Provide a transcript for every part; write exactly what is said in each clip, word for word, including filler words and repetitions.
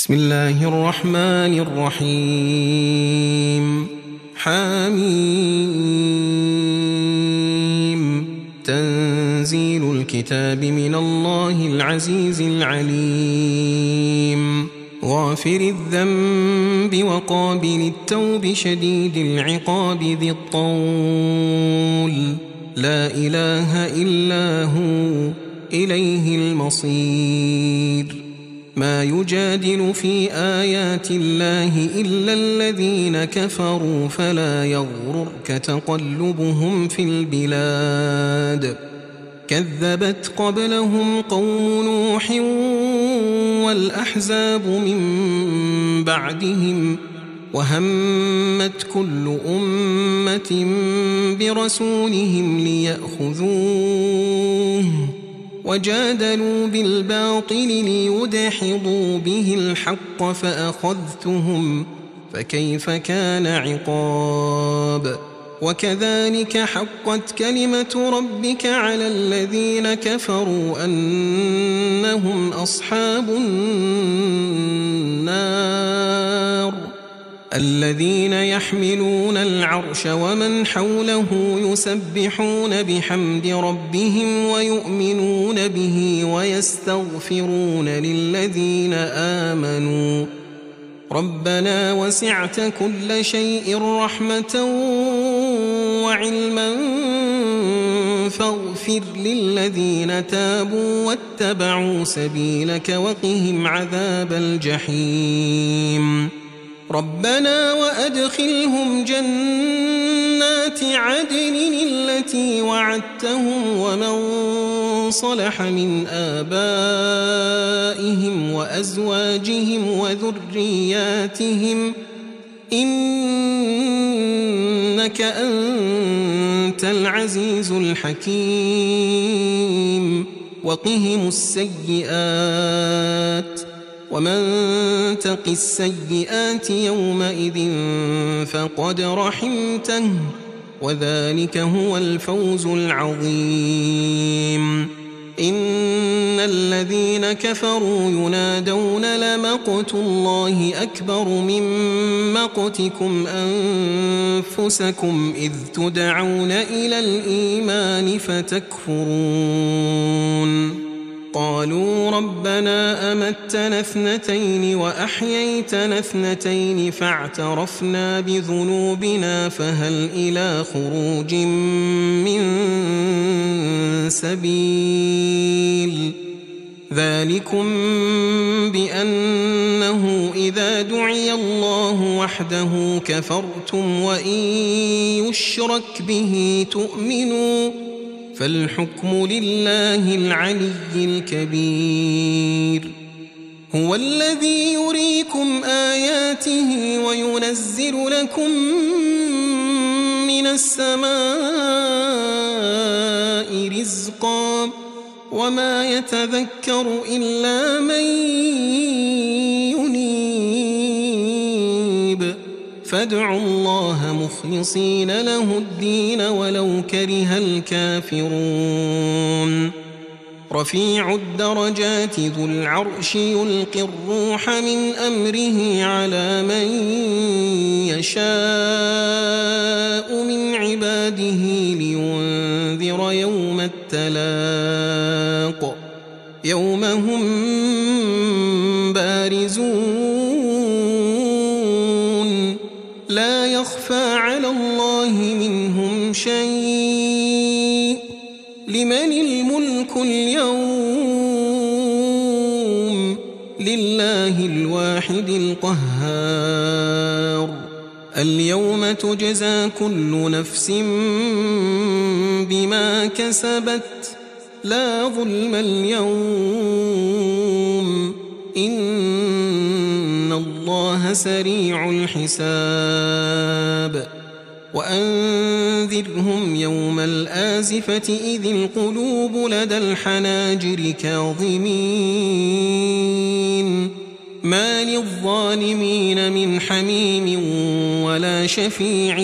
بسم الله الرحمن الرحيم. حميم. تنزيل الكتاب من الله العزيز العليم. غافر الذنب وقابل التوب شديد العقاب ذي الطول. لا إله إلا هو إليه المصير. ما يجادل في آيات الله إلا الذين كفروا فلا يغررك تقلبهم في البلاد. كذبت قبلهم قوم نوح والأحزاب من بعدهم وهمت كل أمة برسولهم ليأخذوه وجادلوا بالباطل ليدحضوا به الحق فأخذتهم فكيف كان عقاب. وكذلك حقت كلمة ربك على الذين كفروا أنهم أصحاب النار. الذين يحملون العرش ومن حوله يسبحون بحمد ربهم ويؤمنون به ويستغفرون للذين آمنوا ربنا وسعت كل شيء رحمة وعلما فاغفر للذين تابوا واتبعوا سبيلك وقهم عذاب الجحيم. ربنا وأدخلهم جنات عدن التي وعدتهم ومن صلح من آبائهم وأزواجهم وذرياتهم إنك أنت العزيز الحكيم. وقهم السيئات ومن تق السيئات يومئذ فقد رحمته وذلك هو الفوز العظيم. إن الذين كفروا ينادون لمقت الله أكبر من مقتكم أنفسكم إذ تدعون إلى الإيمان فتكفرون. قالوا ربنا أمتنا اثنتين وأحييتنا اثنتين فاعترفنا بذنوبنا فهل إلى خروج من سبيل. ذلكم بأنه إذا دعي الله وحده كفرتم وإن يشرك به تؤمنوا فالحكم لله العلي الكبير. هو الذي يريكم آياته وينزل لكم من السماء رزقا وما يتذكر إلا من ينيب. فادعوا الله مخلصين له الدين ولو كره الكافرون. رفيع الدرجات ذو العرش يلقي الروح من أمره على من يشاء من عباده لينذر يوم التلاق يوم هم بارزون لا يخفى على الله منهم شيء. لمن الملك اليوم؟ لله الواحد القهار. اليوم تجزى كل نفس بما كسبت لا ظلم اليوم إن الله سريع الحساب. وأنذرهم يوم الآزفة إذ القلوب لدى الحناجر كاظمين ما للظالمين من حميم ولا شفيع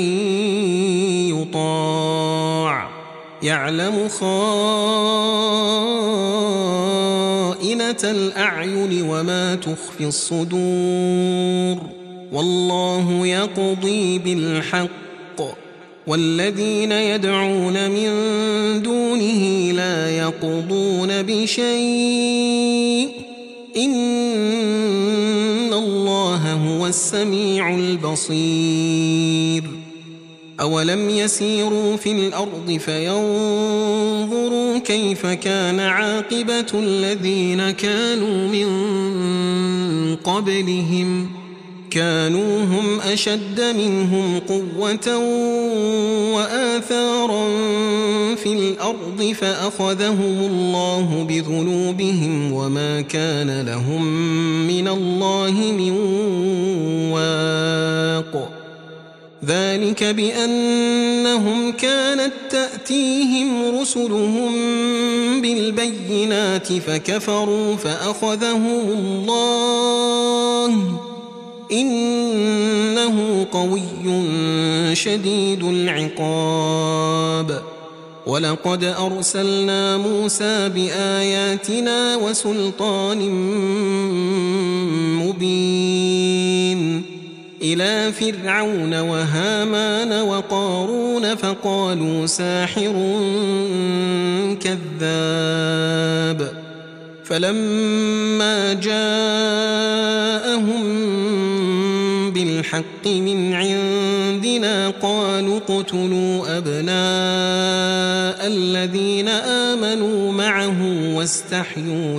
يطاع. يعلم خائنة خائنة الأعين وما تخفي الصدور والله يقضي بالحق والذين يدعون من دونه لا يقضون بشيء إن الله هو السميع البصير أولم يسيروا في الأرض فينظروا كيف كان عاقبة الذين كانوا من قبلهم كانوا هم أشد منهم قوة وآثارا في الأرض فأخذهم الله بذنوبهم وما كان لهم من الله من واق ذلك بأنهم كانت تأتيهم رسلهم بالبينات فكفروا فأخذهم الله إنه قوي شديد العقاب ولقد أرسلنا موسى بآياتنا وسلطان مبين إلى فرعون وهامان وقارون فقالوا ساحر كذاب فلما جاءهم بالحق من عندنا قالوا اقتلوا أبناء الذين آمنوا معه واستحيوا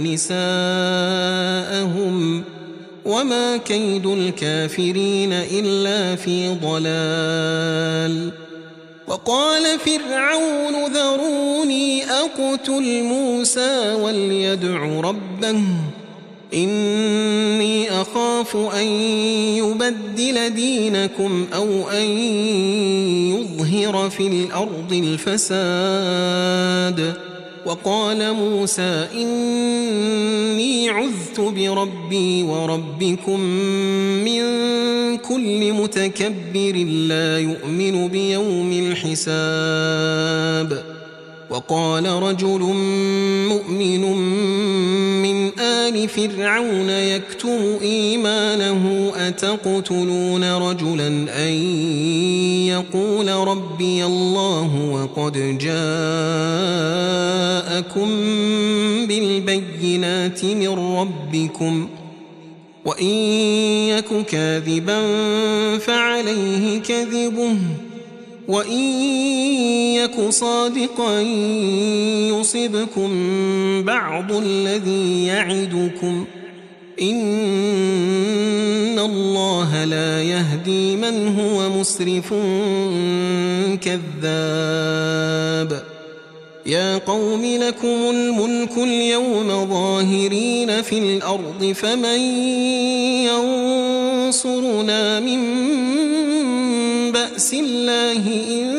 نساءهم وما كيد الكافرين إلا في ضلال وقال فرعون ذروني أقتل موسى وليدع ربه إني أخاف أن يبدل دينكم أو أن يظهر في الأرض الفساد وقال موسى إني عذت بربي وربكم من كل متكبر لا يؤمن بيوم الحساب وقال رجل مؤمن من آل فرعون يكتم إيمانه أتقتلون رجلا أن يقول ربي الله وقد جاءكم بالبينات من ربكم وإن يك كاذبا فعليه كذبه وإن يك صادقا يصبكم بعض الذي يعدكم إن الله لا يهدي من هو مسرف كذاب يا قوم لكم الملك اليوم ظاهرين في الأرض فمن ينصرنا من بأس الله إن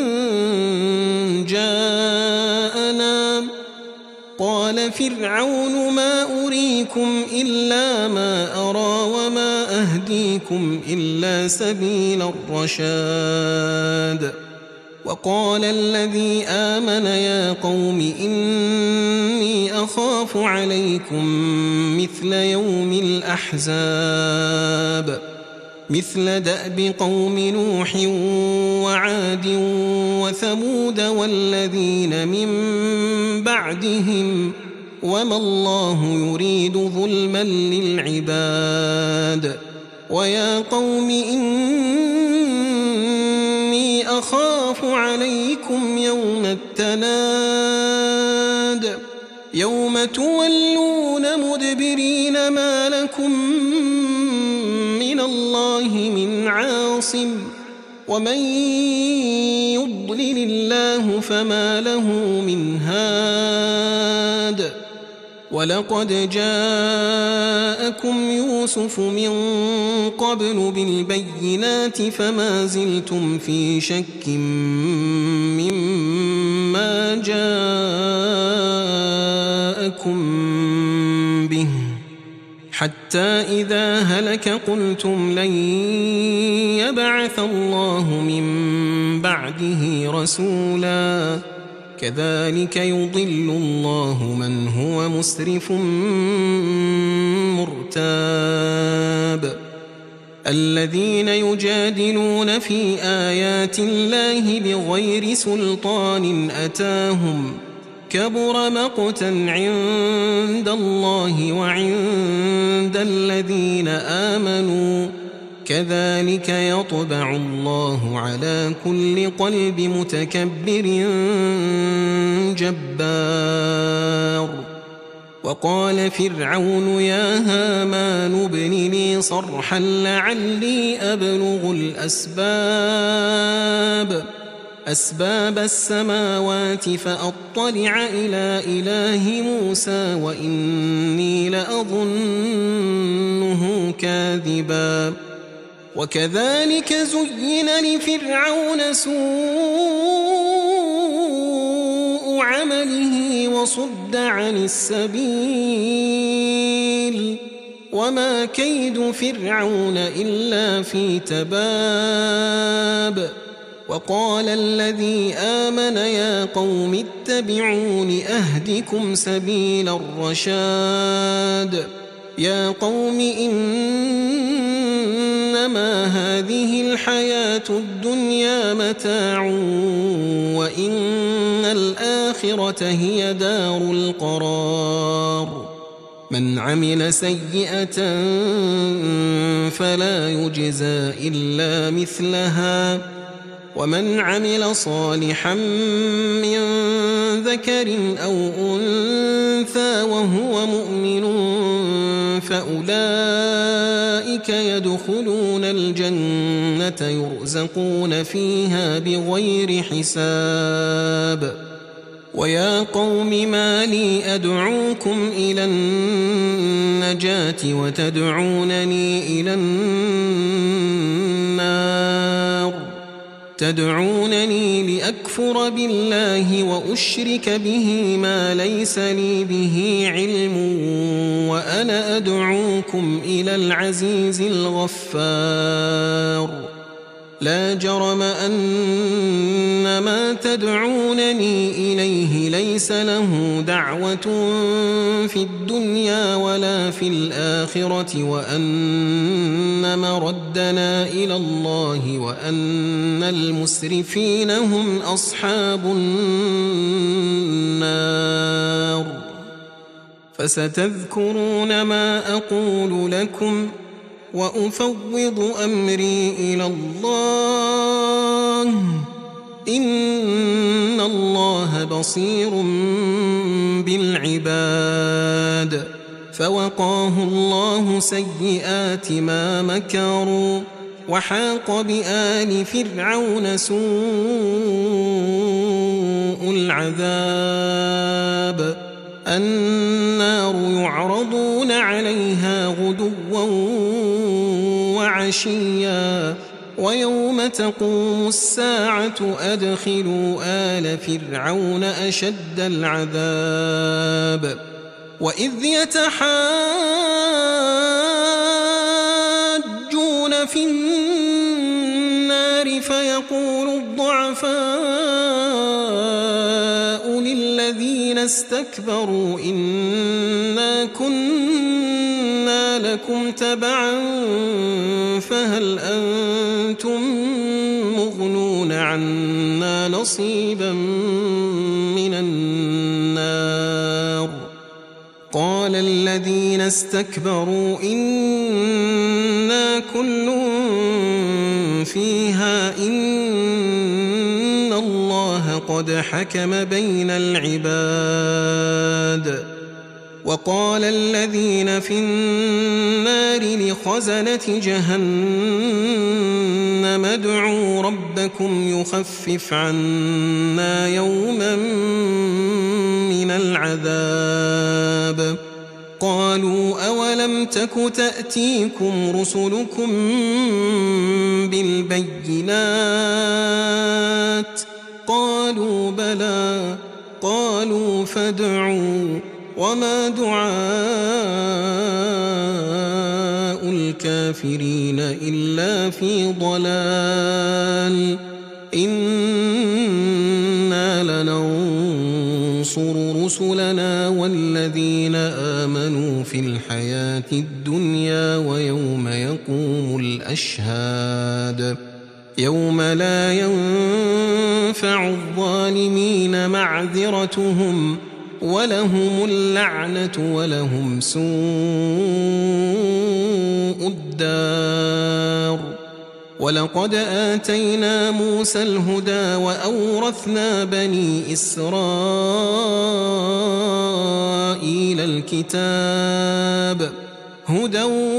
جاءنا قال فرعون ما أريكم إلا ما أرى وما أهديكم إلا سبيل الرشاد وقال الذي آمن يا قوم إني أخاف عليكم مثل يوم الأحزاب مثل دأب قوم نوح وعاد وثمود والذين من بعدهم وما الله يريد ظلما للعباد ويا قوم إني أخاف عليكم يوم التناد يوم تولون مدبرين ما لكم من الله من عاصم ومن يضلل الله فما له من هاد ولقد جاءكم يوسف من قبل بالبينات فما زلتم في شك مما جاءكم به حتى إذا هلك قلتم لن يبعث الله من بعده رسولا كذلك يضل الله من هو مسرف مرتاب الذين يجادلون في آيات الله بغير سلطان أتاهم كبر مقتا عند الله وعند الذين آمنوا كذلك يطبع الله على كل قلب متكبر جبار وقال فرعون يا هامان ابن لي صرحا لعلي أبلغ الأسباب أسباب السماوات فأطلع إلى إله موسى وإني لأظنه كاذبا وكذلك زين لفرعون سوء عمله وصد عن السبيل وما كيد فرعون إلا في تباب وقال الذي آمن يا قوم اتبعون أهدكم سبيل الرشاد يا قوم إنما هذه الحياة الدنيا متاع وإن الآخرة هي دار القرار من عمل سيئة فلا يجزى إلا مثلها ومن عمل صالحا من ذكر أو أنثى وهو مؤمن فأولئك يدخلون الجنة يرزقون فيها بغير حساب ويا قوم ما لي أدعوكم إلى النجاة وتدعونني إلى النار تدعونني لأكفر بالله وأشرك به ما ليس لي به علم وأنا أدعوكم إلى العزيز الغفار لا جرم أن ما تدعونني إليه ليس له دعوة في الدنيا ولا في الآخرة وأن مردنا إلى الله وأن المسرفين هم أصحاب النار فستذكرون ما أقول لكم وأفوض أمري إلى الله إن الله بصير بالعباد فوقاه الله سيئات ما مكروا وحاق بآل فرعون سوء العذاب النار يعرضون عليها غدوا وعشيا ويوم تقوم الساعة أدخلوا آل فرعون أشد العذاب وإذ يتحاجون في النار فيقول الضعفاء للذين استكبروا إنا كنا لكم تبعا فهل أنتم مغنون عنا نصيبا من النار قال الذين استكبروا إنا كل فيها إن الله قد حكم بين العباد وقال الذين في النار لخزنة جهنم ادعوا ربكم يخفف عنا يوما من العذاب قالوا أولم تك تأتيكم رسلكم بالبينات قالوا بلى قالوا فادعوا وما دعاء الكافرين إلا في ضلال إنا لننظر رسلنا والذين آمنوا في الحياة الدنيا ويوم يقوم الأشهاد يوم لا ينفع الظالمين معذرتهم ولهم اللعنة ولهم سوء الدار. ولقد آتينا موسى الهدى وأورثنا بني إسرائيل الكتاب هدى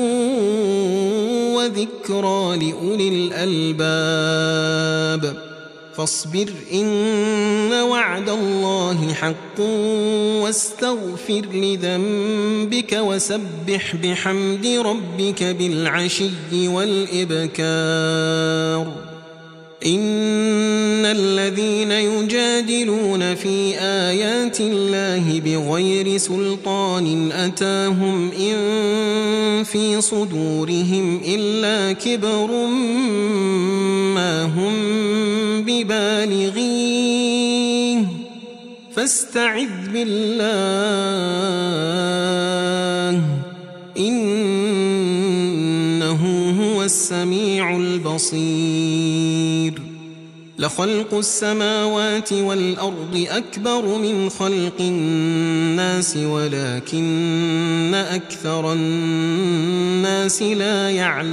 وذكرى لأولي الألباب. فاصبر إن وعد الله حق واستغفر لذنبك وسبح بحمد ربك بالعشي والإبكار. إن الذين يجادلون في آيات الله بغير سلطان أتاهم إن في صدورهم إلا كبر ما هم ببالغيه فاستعذ بالله إنه هو السميع البصير. لخلق السماوات والأرض أكبر من خلق الناس ولكن أكثر الناس لا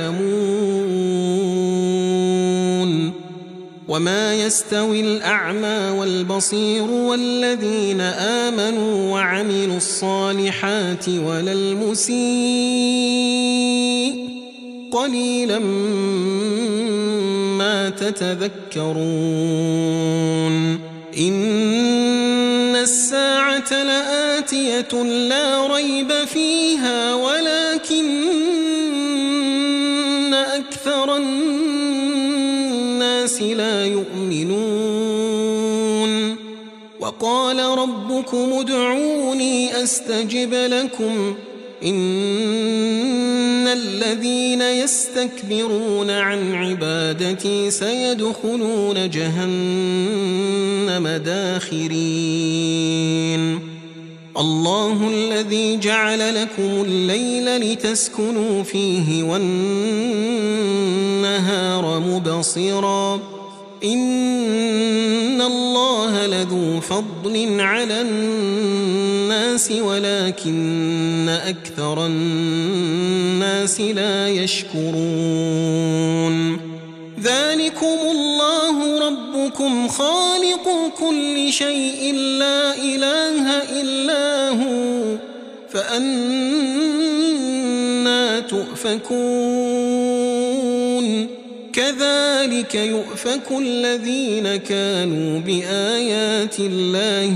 يعلمون. وما يستوي الأعمى والبصير والذين آمنوا وعملوا الصالحات ولا المسيء قليلا ما تتذكرون. إن الساعة لآتية لا ريب فيها ولكن أكثر الناس لا يؤمنون. وقال ربكم ادعوني أستجب لكم إن الذين يستكبرون عن عبادتي سيدخلون جهنم داخرين. الله الذي جعل لكم الليل لتسكنوا فيه والنهار مبصرا إن الله لذو فضل على الناس ولكن أكثر الناس لا يشكرون. ذلكم الله ربكم خالق كل شيء لا إله إلا هو فأنى تؤفكون. كذلك يؤفك الذين كانوا بآيات الله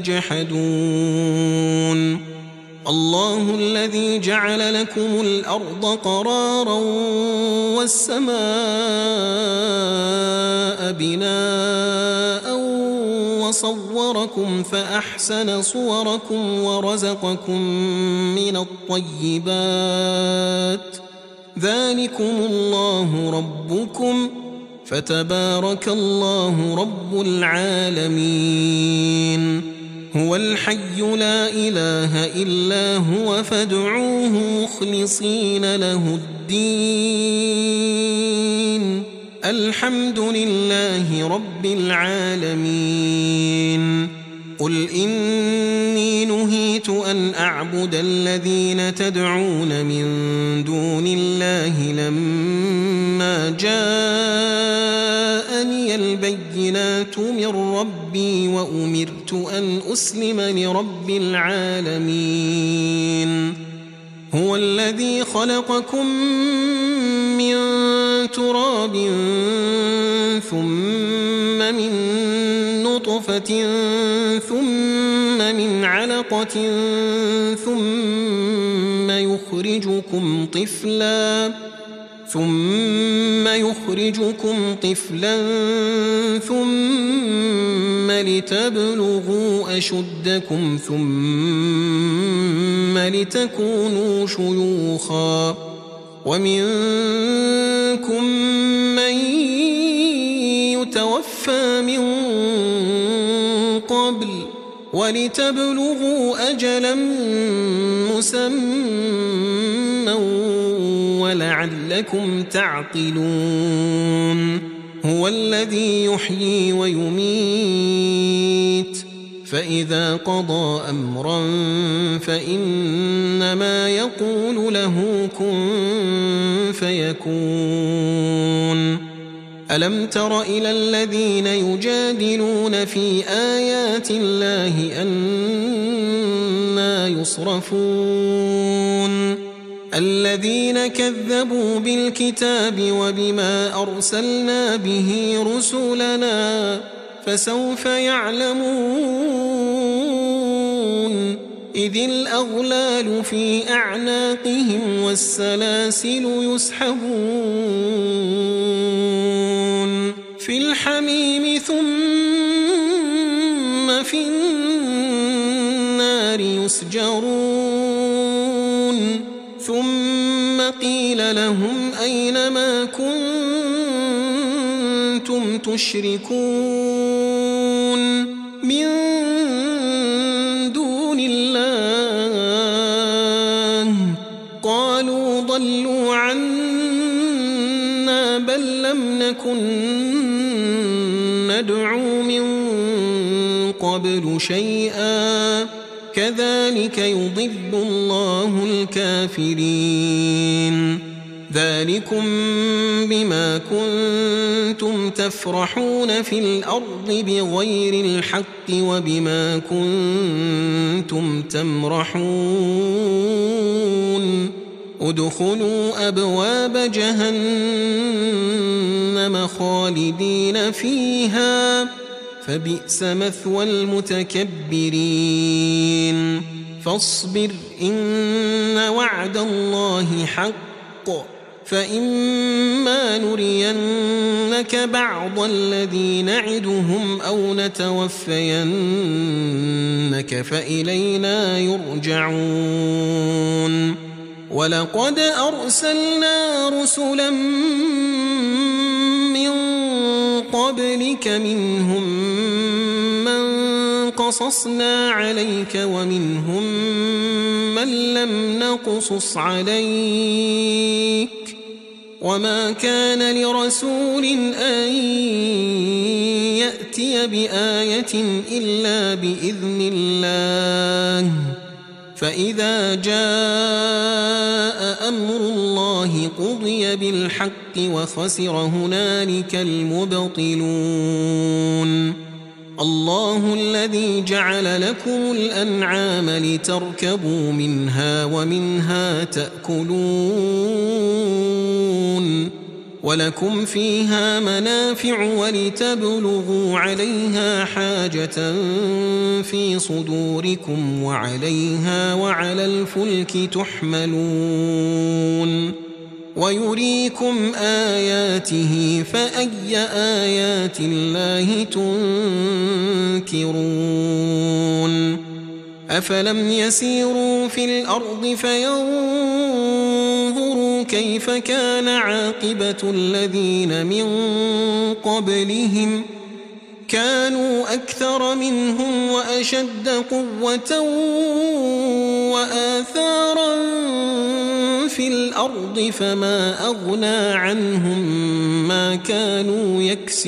يجحدون. الله الذي جعل لكم الأرض قرارا والسماء بناء وصوركم فأحسن صوركم ورزقكم من الطيبات ذلكم الله ربكم فتبارك الله رب العالمين. هو الحي لا إله إلا هو فادعوه مخلصين له الدين الحمد لله رب العالمين. قل إني نهيت أن أعبد الذين تدعون من دون الله لما جاءني البينات من ربي وأمرت أن أسلم لرب العالمين. هو الذي خلقكم من تراب ثم من نطفة ثم من علقة ثم يخرجكم طفلا ثم يخرجكم طفلا ثم لتبلغوا أشدكم ثم لتكونوا شيوخا ومنكم من يتوفى من قبل ولتبلغوا أجلا مسمى ولعلكم تعقلون هو الذي يحيي ويميت فإذا قضى أمرا فإنما يقول له كن فيكون ألم تر إلى الذين يجادلون في آيات الله أنى يصرفون الذين كذبوا بالكتاب وبما أرسلنا به رسلنا فسوف يعلمون إذ الأغلال في أعناقهم والسلاسل يسحبون في الحميم ثم في النار يسجرون ثم قيل لهم أين ما كنتم تشركون من دون الله قالوا ضلوا عنا بل لم نكن ندعو من قبل شيئا كذلك يضل الله الكافرين ذلكم بما كنتم تفرحون في الأرض بغير الحق وبما كنتم تمرحون ادخلوا أبواب جهنم خالدين فيها فبئس مثوى المتكبرين فاصبر إن وعد الله حق فإما نرينك بعض الذي نعدهم أو نتوفينك فإلينا يرجعون ولقد أرسلنا رسلا من قبلك منهم من قصصنا عليك ومنهم من لم نقصص عليك وما كان لرسول أن يأتي بآية إلا بإذن الله فإذا جاء أمر الله قضي بالحق وخسر هنالك المبطلون الله الذي جعل لكم الأنعام لتركبوا منها ومنها تأكلون ولكم فيها منافع ولتبلغوا عليها حاجة في صدوركم وعليها وعلى الفلك تحملون ويريكم آياته فأي آيات الله تنكرون أفلم يسيروا في الأرض فينظروا كيف كان عاقبة الذين من قبلهم كانوا أكثر منهم وأشد قوة وآثارا في الأرض فما أغنى عنهم ما كانوا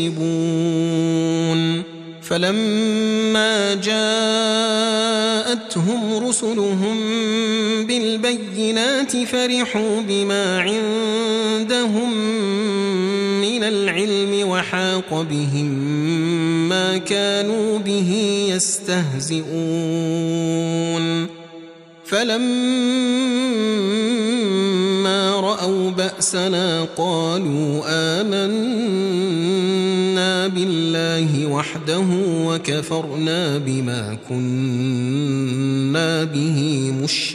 يكسبون فلما جاءتهم رسلهم بالبينات فرحوا بما عندهم من العلم وحاق بهم ما كانوا به يستهزئون فلما رأوا بأسنا قالوا آمنا بالله وحده وكفرنا بما كنا به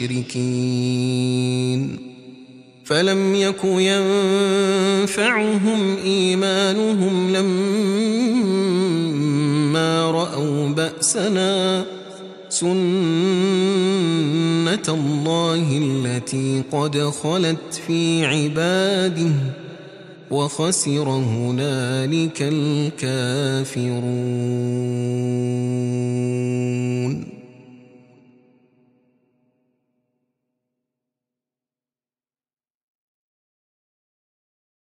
مشركين فلم يك ينفعهم إيمانهم لما رأوا بأسنا سنة الله التي قد خلت في عباده وخسر هنالك الكافرون.